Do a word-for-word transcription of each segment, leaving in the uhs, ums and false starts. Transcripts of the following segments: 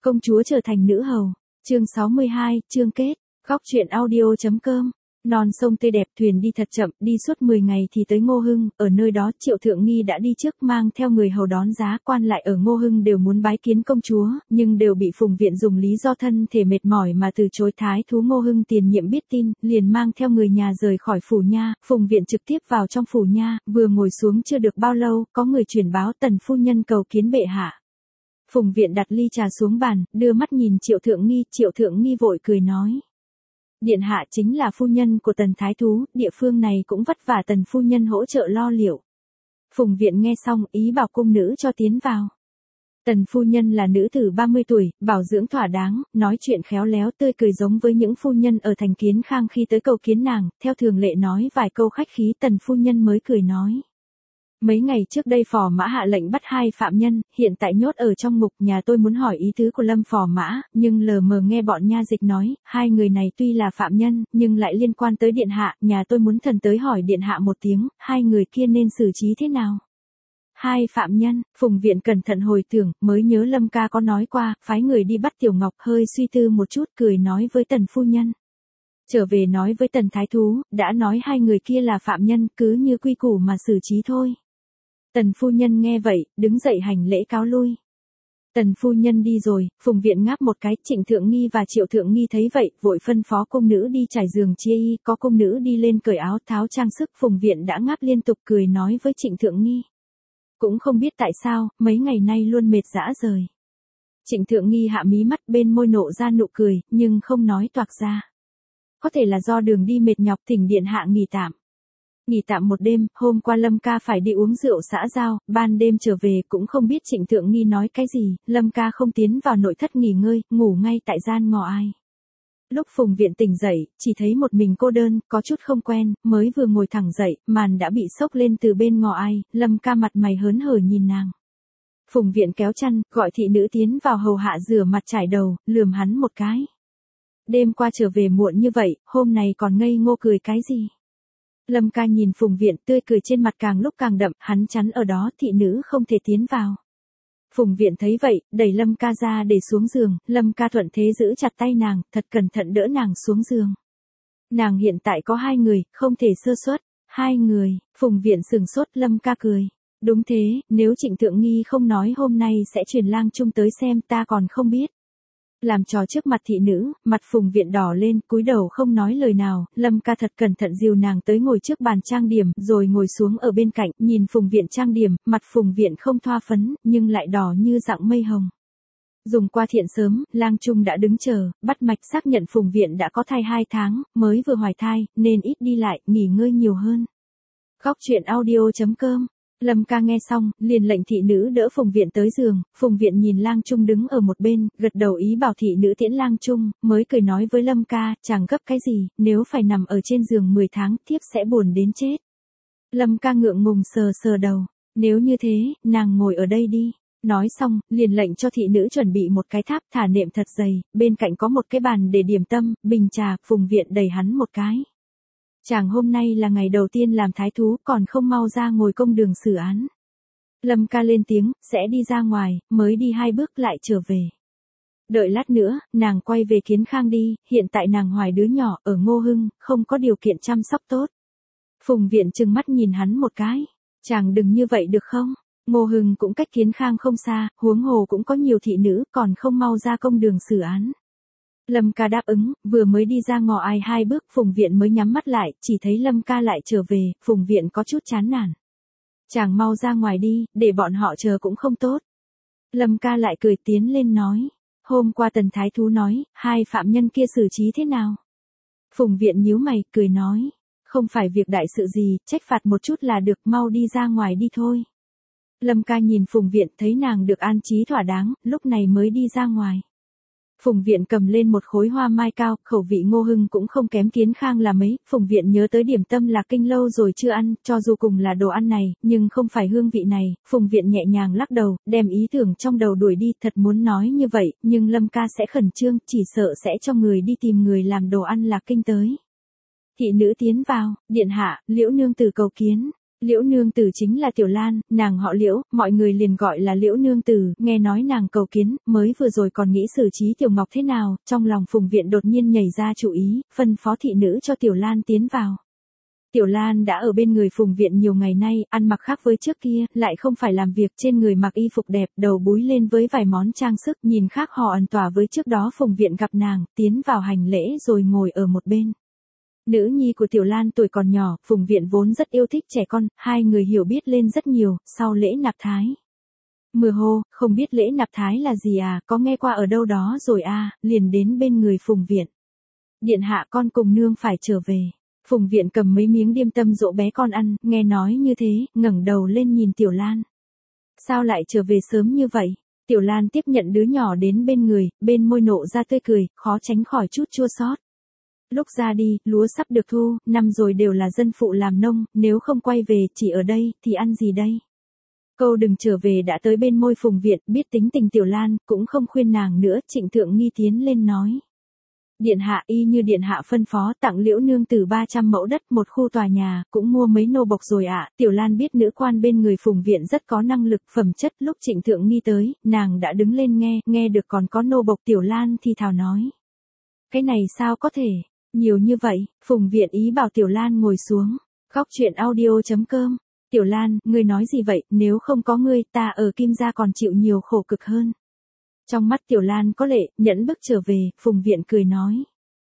Công chúa trở thành nữ hầu. Chương sáu mươi hai, chương kết. Góc truyện audio.com. Non sông tươi đẹp, thuyền đi thật chậm, đi suốt mười ngày thì tới Ngô Hưng, ở nơi đó Triệu Thượng Nghi đã đi trước mang theo người hầu đón giá, quan lại ở Ngô Hưng đều muốn bái kiến công chúa, nhưng đều bị Phùng Viện dùng lý do thân thể mệt mỏi mà từ chối. Thái thú Ngô Hưng tiền nhiệm biết tin, liền mang theo người nhà rời khỏi phủ nha, Phùng Viện trực tiếp vào trong phủ nha, vừa ngồi xuống chưa được bao lâu, có người truyền báo Tần phu nhân cầu kiến bệ hạ. Phùng Viện đặt ly trà xuống bàn, đưa mắt nhìn Triệu Thượng Nghi, Triệu Thượng Nghi vội cười nói. Điện hạ chính là phu nhân của Tần Thái Thú, địa phương này cũng vất vả Tần phu nhân hỗ trợ lo liệu. Phùng Viện nghe xong, ý bảo cung nữ cho tiến vào. Tần phu nhân là nữ tử ba mươi tuổi, bảo dưỡng thỏa đáng, nói chuyện khéo léo tươi cười giống với những phu nhân ở thành Kiến Khang khi tới cầu kiến nàng, theo thường lệ nói vài câu khách khí Tần phu nhân mới cười nói. Mấy ngày trước đây phò mã hạ lệnh bắt hai phạm nhân, hiện tại nhốt ở trong ngục, nhà tôi muốn hỏi ý tứ của Lâm phò mã, nhưng lờ mờ nghe bọn nha dịch nói, hai người này tuy là phạm nhân, nhưng lại liên quan tới điện hạ, nhà tôi muốn thần tới hỏi điện hạ một tiếng, hai người kia nên xử trí thế nào? Hai phạm nhân, Phùng Viện cẩn thận hồi tưởng, mới nhớ Lâm ca có nói qua, phái người đi bắt Tiểu Ngọc, hơi suy tư một chút, cười nói với Tần phu nhân. Trở về nói với Tần Thái Thú, đã nói hai người kia là phạm nhân, cứ như quy củ mà xử trí thôi. Tần phu nhân nghe vậy, đứng dậy hành lễ cáo lui. Tần phu nhân đi rồi, Phùng Viện ngáp một cái, Trịnh Thượng Nghi và Triệu Thượng Nghi thấy vậy, vội phân phó cung nữ đi trải giường chia y, có cung nữ đi lên cởi áo tháo trang sức, Phùng Viện đã ngáp liên tục cười nói với Trịnh Thượng Nghi. Cũng không biết tại sao, mấy ngày nay luôn mệt dã rời. Trịnh Thượng Nghi hạ mí mắt bên môi nộ ra nụ cười, nhưng không nói toạc ra. Có thể là do đường đi mệt nhọc thỉnh điện hạ nghỉ tạm. Nghỉ tạm một đêm, hôm qua Lâm ca phải đi uống rượu xã giao, ban đêm trở về cũng không biết Trịnh Thượng Nghi nói cái gì, Lâm ca không tiến vào nội thất nghỉ ngơi, ngủ ngay tại gian ngọ ai. Lúc Phùng Viện tỉnh dậy, chỉ thấy một mình cô đơn, có chút không quen, mới vừa ngồi thẳng dậy, màn đã bị xốc lên từ bên ngọ ai, Lâm ca mặt mày hớn hở nhìn nàng. Phùng Viện kéo chăn, gọi thị nữ tiến vào hầu hạ rửa mặt trải đầu, lườm hắn một cái. Đêm qua trở về muộn như vậy, hôm nay còn ngây ngô cười cái gì? Lâm ca nhìn Phùng Viện tươi cười trên mặt càng lúc càng đậm, hắn chắn ở đó thị nữ không thể tiến vào. Phùng Viện thấy vậy, đẩy Lâm ca ra để xuống giường, Lâm ca thuận thế giữ chặt tay nàng, thật cẩn thận đỡ nàng xuống giường. Nàng hiện tại có hai người, không thể sơ suất. Hai người, Phùng Viện sừng sốt, Lâm ca cười. Đúng thế, nếu Trịnh Thượng Nghi không nói hôm nay sẽ truyền lang trung tới xem ta còn không biết. Làm trò trước mặt thị nữ, mặt Phùng Viện đỏ lên, cúi đầu không nói lời nào, Lâm ca thật cẩn thận dìu nàng tới ngồi trước bàn trang điểm, rồi ngồi xuống ở bên cạnh, nhìn Phùng Viện trang điểm, mặt Phùng Viện không thoa phấn, nhưng lại đỏ như dạng mây hồng. Dùng qua thiện sớm, lang trung đã đứng chờ, bắt mạch xác nhận Phùng Viện đã có thai hai tháng, mới vừa hoài thai, nên ít đi lại, nghỉ ngơi nhiều hơn. Góc truyện audio.com. Lâm ca nghe xong, liền lệnh thị nữ đỡ Phùng Viện tới giường, Phùng Viện nhìn lang trung đứng ở một bên, gật đầu ý bảo thị nữ tiễn lang trung, mới cười nói với Lâm ca, chẳng gấp cái gì, nếu phải nằm ở trên giường mười tháng, thiếp sẽ buồn đến chết. Lâm ca ngượng ngùng sờ sờ đầu, nếu như thế, nàng ngồi ở đây đi. Nói xong, liền lệnh cho thị nữ chuẩn bị một cái tháp thả nệm thật dày, bên cạnh có một cái bàn để điểm tâm, bình trà, Phùng Viện đẩy hắn một cái. Chàng hôm nay là ngày đầu tiên làm thái thú, còn không mau ra ngồi công đường xử án. Lâm ca lên tiếng, sẽ đi ra ngoài, mới đi hai bước lại trở về. Đợi lát nữa, nàng quay về Kiến Khang đi, hiện tại nàng hoài đứa nhỏ ở Ngô Hưng, không có điều kiện chăm sóc tốt. Phùng Viện trừng mắt nhìn hắn một cái, chàng đừng như vậy được không? Ngô Hưng cũng cách Kiến Khang không xa, huống hồ cũng có nhiều thị nữ, còn không mau ra công đường xử án. Lâm ca đáp ứng, vừa mới đi ra ngõ ai hai bước, Phùng Viện mới nhắm mắt lại, chỉ thấy Lâm ca lại trở về, Phùng Viện có chút chán nản. Chàng mau ra ngoài đi, để bọn họ chờ cũng không tốt. Lâm ca lại cười tiến lên nói, hôm qua Tần Thái Thú nói, hai phạm nhân kia xử trí thế nào? Phùng Viện nhíu mày, cười nói, không phải việc đại sự gì, trách phạt một chút là được, mau đi ra ngoài đi thôi. Lâm ca nhìn Phùng Viện thấy nàng được an trí thỏa đáng, lúc này mới đi ra ngoài. Phùng Viện cầm lên một khối hoa mai cao, khẩu vị Ngô Hưng cũng không kém Kiến Khang là mấy, Phùng Viện nhớ tới điểm tâm là kinh lâu rồi chưa ăn, cho dù cùng là đồ ăn này, nhưng không phải hương vị này, Phùng Viện nhẹ nhàng lắc đầu, đem ý tưởng trong đầu đuổi đi, thật muốn nói như vậy, nhưng Lâm ca sẽ khẩn trương, chỉ sợ sẽ cho người đi tìm người làm đồ ăn là kinh tới. Thị nữ tiến vào, điện hạ, Liễu nương tử cầu kiến. Liễu nương tử chính là Tiểu Lan, nàng họ Liễu, mọi người liền gọi là Liễu nương tử, nghe nói nàng cầu kiến, mới vừa rồi còn nghĩ xử trí Tiểu Ngọc thế nào, trong lòng Phùng Viện đột nhiên nhảy ra chủ ý, phân phó thị nữ cho Tiểu Lan tiến vào. Tiểu Lan đã ở bên người Phùng Viện nhiều ngày nay, ăn mặc khác với trước kia, lại không phải làm việc, trên người mặc y phục đẹp, đầu búi lên với vài món trang sức, nhìn khác họ ẩn tỏa với trước đó Phùng Viện gặp nàng, tiến vào hành lễ rồi ngồi ở một bên. Nữ nhi của Tiểu Lan tuổi còn nhỏ, Phùng Viện vốn rất yêu thích trẻ con, hai người hiểu biết lên rất nhiều, sau lễ nạp thái. Mưa hô, không biết lễ nạp thái là gì à, có nghe qua ở đâu đó rồi à, liền đến bên người Phùng Viện. Điện hạ con cùng nương phải trở về. Phùng Viện cầm mấy miếng điềm tâm dỗ bé con ăn, nghe nói như thế, ngẩng đầu lên nhìn Tiểu Lan. Sao lại trở về sớm như vậy? Tiểu Lan tiếp nhận đứa nhỏ đến bên người, bên môi nộ ra tươi cười, khó tránh khỏi chút chua xót. Lúc ra đi, lúa sắp được thu, năm rồi đều là dân phụ làm nông, nếu không quay về, chỉ ở đây, thì ăn gì đây? Câu đừng trở về đã tới bên môi Phùng Viện, biết tính tình Tiểu Lan, cũng không khuyên nàng nữa, Trịnh Thượng Nghi tiến lên nói. Điện hạ y như điện hạ phân phó tặng Liễu nương tử ba trăm mẫu đất một khu tòa nhà, cũng mua mấy nô bộc rồi ạ. Tiểu Lan biết nữ quan bên người Phùng Viện rất có năng lực phẩm chất, lúc Trịnh Thượng Nghi tới, nàng đã đứng lên nghe, nghe được còn có nô bộc. Tiểu Lan thì thào nói. Cái này sao có thể, nhiều như vậy, Phùng Viện ý bảo Tiểu Lan ngồi xuống. Góc truyện audio chấm com. Tiểu Lan, ngươi nói gì vậy, nếu không có ngươi, ta ở Kim gia còn chịu nhiều khổ cực hơn. Trong mắt Tiểu Lan có lệ, nhẫn bước trở về, Phùng Viện cười nói.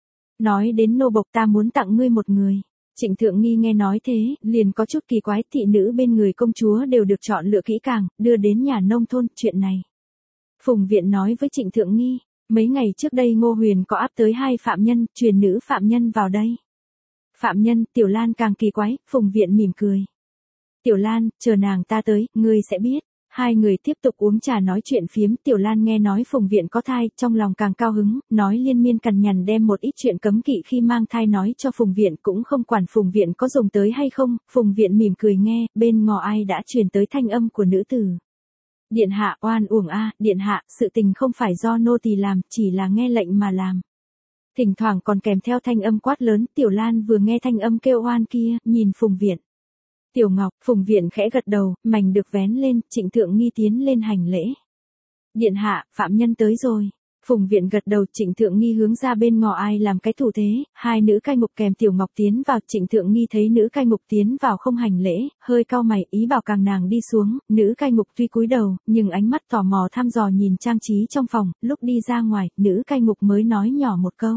Nói đến nô bộc ta muốn tặng ngươi một người. Trịnh Thượng Nghi nghe nói thế, liền có chút kỳ quái, thị nữ bên người công chúa đều được chọn lựa kỹ càng, đưa đến nhà nông thôn, chuyện này. Phùng Viện nói với Trịnh Thượng Nghi, mấy ngày trước đây Ngô Huyền có áp tới hai phạm nhân, truyền nữ phạm nhân vào đây. Phạm nhân, Tiểu Lan càng kỳ quái, Phùng Viện mỉm cười. Tiểu Lan, chờ nàng ta tới, ngươi sẽ biết. Hai người tiếp tục uống trà nói chuyện phiếm, Tiểu Lan nghe nói Phùng Viện có thai, trong lòng càng cao hứng, nói liên miên cằn nhằn đem một ít chuyện cấm kỵ khi mang thai nói cho Phùng Viện, cũng không quản Phùng Viện có dùng tới hay không. Phùng Viện mỉm cười nghe, bên ngõ ai đã truyền tới thanh âm của nữ tử. Điện hạ, oan uổng a, điện hạ, sự tình không phải do nô tỳ làm, chỉ là nghe lệnh mà làm. Thỉnh thoảng còn kèm theo thanh âm quát lớn, Tiểu Lan vừa nghe thanh âm kêu oan kia, nhìn Phùng Viện. Tiểu Ngọc, Phùng Viện khẽ gật đầu, mảnh được vén lên, Trịnh Thượng Nghi tiến lên hành lễ. Điện hạ, phạm nhân tới rồi. Phùng Viện gật đầu, Trịnh Thượng Nghi hướng ra bên ngõ ai làm cái thủ thế, hai nữ cai ngục kèm Tiểu Ngọc tiến vào, Trịnh Thượng Nghi thấy nữ cai ngục tiến vào không hành lễ, hơi cau mày, ý bảo càng nàng đi xuống, nữ cai ngục tuy cúi đầu, nhưng ánh mắt tò mò thăm dò nhìn trang trí trong phòng, lúc đi ra ngoài, nữ cai ngục mới nói nhỏ một câu.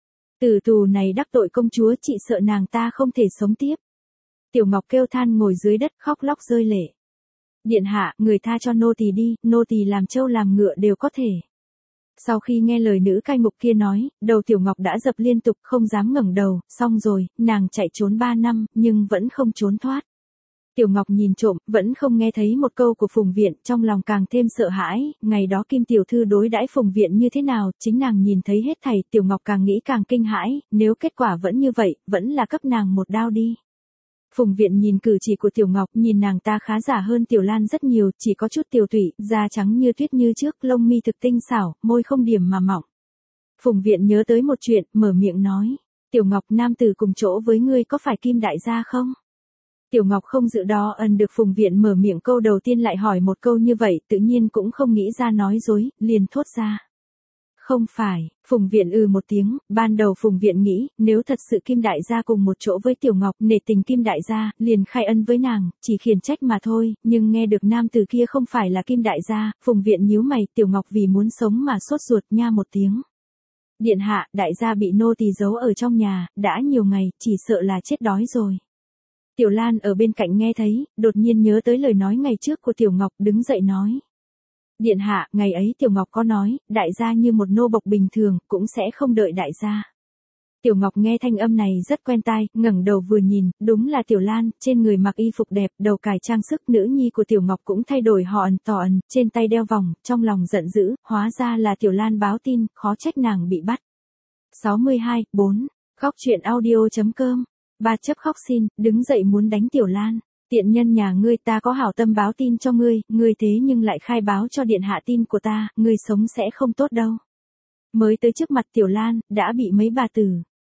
Tử tù này đắc tội công chúa, chị sợ nàng ta không thể sống tiếp. Tiểu Ngọc kêu than ngồi dưới đất khóc lóc rơi lệ. Điện hạ, người tha cho nô tỳ đi, nô tỳ làm trâu làm ngựa đều có thể. Sau khi nghe lời nữ cai ngục kia nói, đầu Tiểu Ngọc đã dập liên tục, không dám ngẩng đầu, xong rồi, nàng chạy trốn ba năm, nhưng vẫn không trốn thoát. Tiểu Ngọc nhìn trộm, vẫn không nghe thấy một câu của Phùng Viện, trong lòng càng thêm sợ hãi, ngày đó Kim tiểu thư đối đãi Phùng Viện như thế nào, chính nàng nhìn thấy hết thảy, Tiểu Ngọc càng nghĩ càng kinh hãi, nếu kết quả vẫn như vậy, vẫn là cấp nàng một đao đi. Phùng Viện nhìn cử chỉ của Tiểu Ngọc, nhìn nàng ta khá giả hơn Tiểu Lan rất nhiều, chỉ có chút tiểu tụy, da trắng như tuyết như trước, lông mi thực tinh xảo, môi không điểm mà mỏng. Phùng Viện nhớ tới một chuyện, mở miệng nói, Tiểu Ngọc, nam tử cùng chỗ với ngươi có phải Kim đại gia không? Tiểu Ngọc không dự đó ẩn được Phùng Viện mở miệng câu đầu tiên lại hỏi một câu như vậy, tự nhiên cũng không nghĩ ra nói dối, liền thốt ra. Không phải, Phùng Viện ừ một tiếng, ban đầu Phùng Viện nghĩ, nếu thật sự Kim đại gia cùng một chỗ với Tiểu Ngọc, nể tình Kim đại gia, liền khai ân với nàng, chỉ khiển trách mà thôi, nhưng nghe được nam từ kia không phải là Kim đại gia, Phùng Viện nhíu mày, Tiểu Ngọc vì muốn sống mà sốt ruột nha một tiếng. Điện hạ, đại gia bị nô tỳ giấu ở trong nhà, đã nhiều ngày, chỉ sợ là chết đói rồi. Tiểu Lan ở bên cạnh nghe thấy, đột nhiên nhớ tới lời nói ngày trước của Tiểu Ngọc, đứng dậy nói. Điện hạ, ngày ấy Tiểu Ngọc có nói, đại gia như một nô bộc bình thường, cũng sẽ không đợi đại gia. Tiểu Ngọc nghe thanh âm này rất quen tai, ngẩng đầu vừa nhìn, đúng là Tiểu Lan, trên người mặc y phục đẹp, đầu cài trang sức, nữ nhi của Tiểu Ngọc cũng thay đổi họ ẩn tỏ ẩn, trên tay đeo vòng, trong lòng giận dữ, hóa ra là Tiểu Lan báo tin, khó trách nàng bị bắt. sáu mươi hai, bốn, Góc truyện audio chấm com, Ba chấp khóc xin, đứng dậy muốn đánh Tiểu Lan. Tiện nhân nhà ngươi, ta có hảo tâm báo tin cho ngươi, ngươi thế nhưng lại khai báo cho điện hạ tin của ta, ngươi sống sẽ không tốt đâu. Mới tới trước mặt Tiểu Lan, đã bị mấy bà tử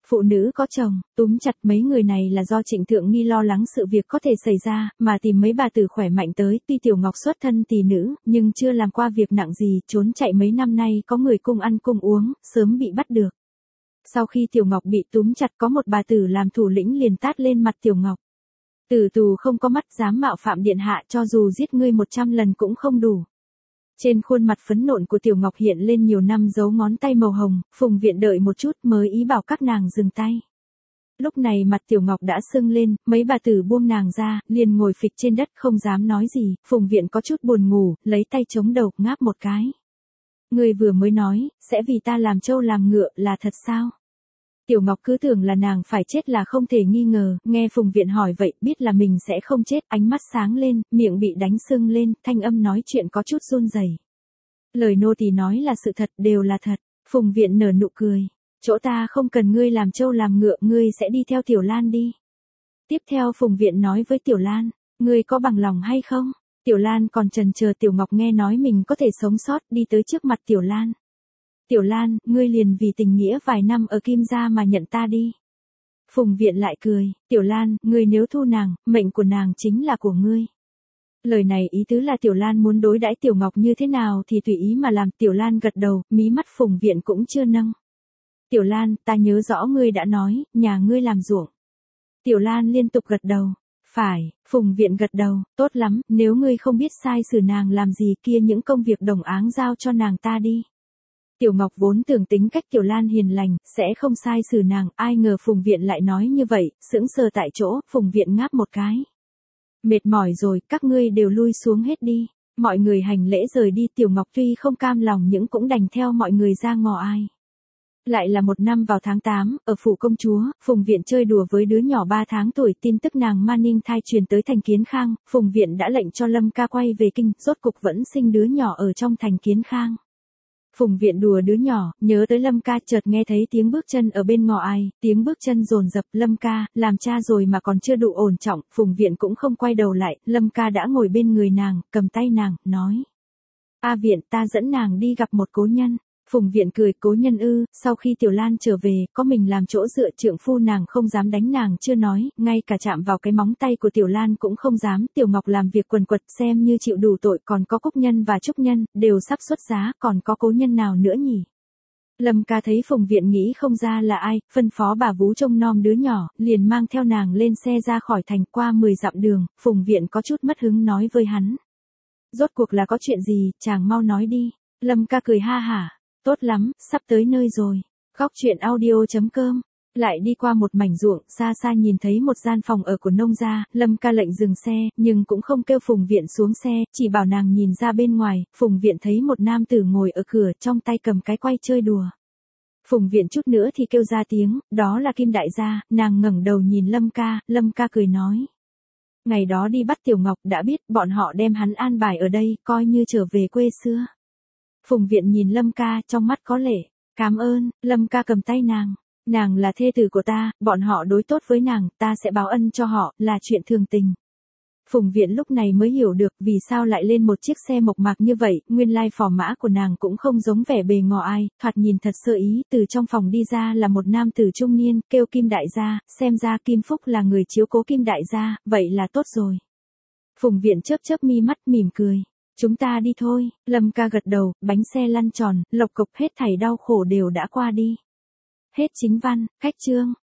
phụ nữ có chồng, túm chặt mấy người này là do Trịnh Thượng Nghi lo lắng sự việc có thể xảy ra, mà tìm mấy bà tử khỏe mạnh tới, tuy Tiểu Ngọc xuất thân tỷ nữ, nhưng chưa làm qua việc nặng gì, trốn chạy mấy năm nay có người cung ăn cung uống, sớm bị bắt được. Sau khi Tiểu Ngọc bị túm chặt có một bà tử làm thủ lĩnh liền tát lên mặt Tiểu Ngọc. Tử tù không có mắt dám mạo phạm điện hạ cho dù giết ngươi một trăm lần cũng không đủ. Trên khuôn mặt phấn nộn của Tiểu Ngọc hiện lên nhiều năm dấu ngón tay màu hồng, Phùng Viện đợi một chút mới ý bảo các nàng dừng tay. Lúc này mặt Tiểu Ngọc đã sưng lên, mấy bà tử buông nàng ra, liền ngồi phịch trên đất không dám nói gì, Phùng Viện có chút buồn ngủ, lấy tay chống đầu, ngáp một cái. Người vừa mới nói, sẽ vì ta làm trâu làm ngựa là thật sao? Tiểu Ngọc cứ tưởng là nàng phải chết là không thể nghi ngờ, nghe Phùng Viện hỏi vậy, biết là mình sẽ không chết, ánh mắt sáng lên, miệng bị đánh sưng lên, thanh âm nói chuyện có chút run rẩy. Lời nô tỳ nói là sự thật, đều là thật. Phùng Viện nở nụ cười. Chỗ ta không cần ngươi làm trâu làm ngựa, ngươi sẽ đi theo Tiểu Lan đi. Tiếp theo Phùng Viện nói với Tiểu Lan, ngươi có bằng lòng hay không? Tiểu Lan còn chần chờ, Tiểu Ngọc nghe nói mình có thể sống sót, đi tới trước mặt Tiểu Lan. Tiểu Lan, ngươi liền vì tình nghĩa vài năm ở Kim gia mà nhận ta đi. Phùng Viện lại cười, Tiểu Lan, ngươi nếu thu nàng, mệnh của nàng chính là của ngươi. Lời này ý tứ là Tiểu Lan muốn đối đãi Tiểu Ngọc như thế nào thì tùy ý mà làm. Tiểu Lan gật đầu, mí mắt Phùng Viện cũng chưa nâng. Tiểu Lan, ta nhớ rõ ngươi đã nói, nhà ngươi làm ruộng. Tiểu Lan liên tục gật đầu. Phải, Phùng Viện gật đầu, tốt lắm, nếu ngươi không biết sai xử nàng làm gì kia những công việc đồng áng giao cho nàng ta đi. Tiểu Ngọc vốn tưởng tính cách Tiểu Lan hiền lành, sẽ không sai xử nàng, ai ngờ Phùng Viện lại nói như vậy, sững sờ tại chỗ, Phùng Viện ngáp một cái. Mệt mỏi rồi, các ngươi đều lui xuống hết đi. Mọi người hành lễ rời đi, Tiểu Ngọc tuy không cam lòng nhưng cũng đành theo mọi người ra ngõ ai. Lại là một năm vào tháng tám, ở phủ công chúa, Phùng Viện chơi đùa với đứa nhỏ ba tháng tuổi, tin tức nàng man ninh thai truyền tới thành Kiến Khang, Phùng Viện đã lệnh cho Lâm Ca quay về kinh, rốt cục vẫn sinh đứa nhỏ ở trong thành Kiến Khang. Phùng Viện đùa đứa nhỏ, nhớ tới Lâm Ca, chợt nghe thấy tiếng bước chân ở bên ngõ ai, tiếng bước chân dồn dập. Lâm Ca, làm cha rồi mà còn chưa đủ ổn trọng, Phùng Viện cũng không quay đầu lại, Lâm Ca đã ngồi bên người nàng, cầm tay nàng, nói. A Viện, ta dẫn nàng đi gặp một cố nhân. Phùng Viện cười, cố nhân ư, sau khi Tiểu Lan trở về, có mình làm chỗ dựa, trượng phu nàng không dám đánh nàng chưa nói, ngay cả chạm vào cái móng tay của Tiểu Lan cũng không dám. Tiểu Ngọc làm việc quần quật xem như chịu đủ tội, còn có Cúc Nhân và Trúc Nhân, đều sắp xuất giá, còn có cố nhân nào nữa nhỉ? Lâm Ca thấy Phùng Viện nghĩ không ra là ai, phân phó bà vú trông nom đứa nhỏ, liền mang theo nàng lên xe ra khỏi thành. Qua mười dặm đường, Phùng Viện có chút mất hứng nói với hắn. Rốt cuộc là có chuyện gì, chàng mau nói đi. Lâm Ca cười ha hả. Tốt lắm, sắp tới nơi rồi. Góc truyện audio chấm com. Lại đi qua một mảnh ruộng, xa xa nhìn thấy một gian phòng ở của nông gia, Lâm Ca lệnh dừng xe, nhưng cũng không kêu Phùng Viện xuống xe, chỉ bảo nàng nhìn ra bên ngoài. Phùng Viện thấy một nam tử ngồi ở cửa, trong tay cầm cái quay chơi đùa. Phùng Viện chút nữa thì kêu ra tiếng, đó là Kim Đại gia. Nàng ngẩng đầu nhìn Lâm Ca, Lâm Ca cười nói. Ngày đó đi bắt Tiểu Ngọc đã biết, bọn họ đem hắn an bài ở đây, coi như trở về quê xưa. Phùng Viện nhìn Lâm Ca, trong mắt có lệ. Cảm ơn. Lâm Ca cầm tay nàng. Nàng là thê tử của ta, bọn họ đối tốt với nàng, ta sẽ báo ân cho họ, là chuyện thường tình. Phùng Viện lúc này mới hiểu được vì sao lại lên một chiếc xe mộc mạc như vậy, nguyên lai phò mã của nàng cũng không giống vẻ bề ngò ai, thoạt nhìn thật sơ ý. Từ trong phòng đi ra là một nam tử trung niên, kêu Kim Đại gia, xem ra Kim Phúc là người chiếu cố Kim Đại gia, vậy là tốt rồi. Phùng Viện chớp chớp mi mắt mỉm cười. Chúng ta đi thôi. Lâm Ca gật đầu, bánh xe lăn tròn, lộc cộc, hết thảy đau khổ đều đã qua đi. Hết chính văn, cách chương.